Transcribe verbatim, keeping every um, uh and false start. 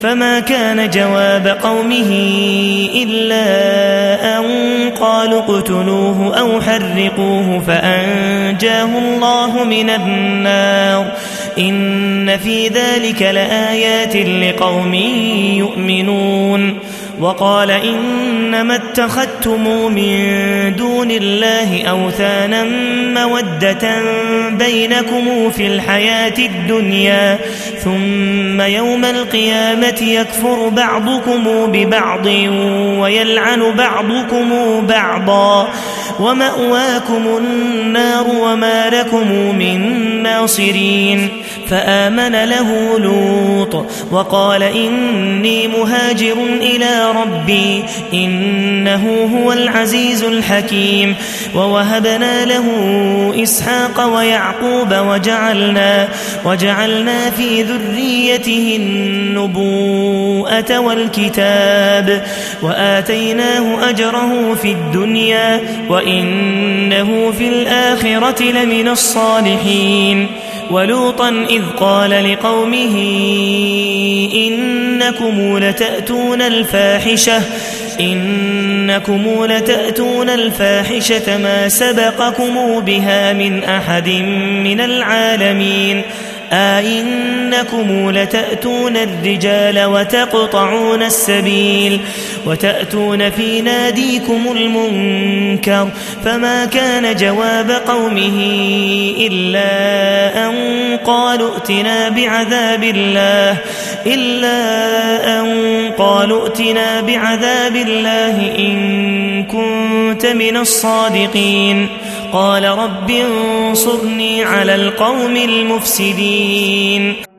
فما كان جواب قومه إلا أن قالوا اقتلوه أو حرقوه فأنجاه الله من النار إن في ذلك لآيات لقوم يؤمنون. وقال إنما اتخذتم من دون الله أوثانا مودة بينكم في الحياة الدنيا ثم يوم القيامة يكفر بعضكم ببعض ويلعن بعضكم بعضا ومأواكم النار وما لكم من ناصرين. فآمن له لوط وقال إني مهاجر إلى ربي إنه هو العزيز الحكيم. ووهبنا له إسحاق ويعقوب وجعلنا, وجعلنا في ذريته النبوءة والكتاب وآتيناه أجره في الدنيا وإنه في الآخرة لمن الصالحين. ولوطا إذ قال لقومه إنكم لتأتون الفاحشة إنكم لتأتون الفاحشة ما سبقكم بها من أحد من العالمين أئنكم لتأتون الرجال وتقطعون السبيل وتأتون في ناديكم المنكر. فما كان جواب قومه إلا أن قالوا ائتنا بعذاب الله إلا أن قالوا ائتنا بعذاب الله إن كنت من الصادقين. قال رب انصرني على القوم المفسدين.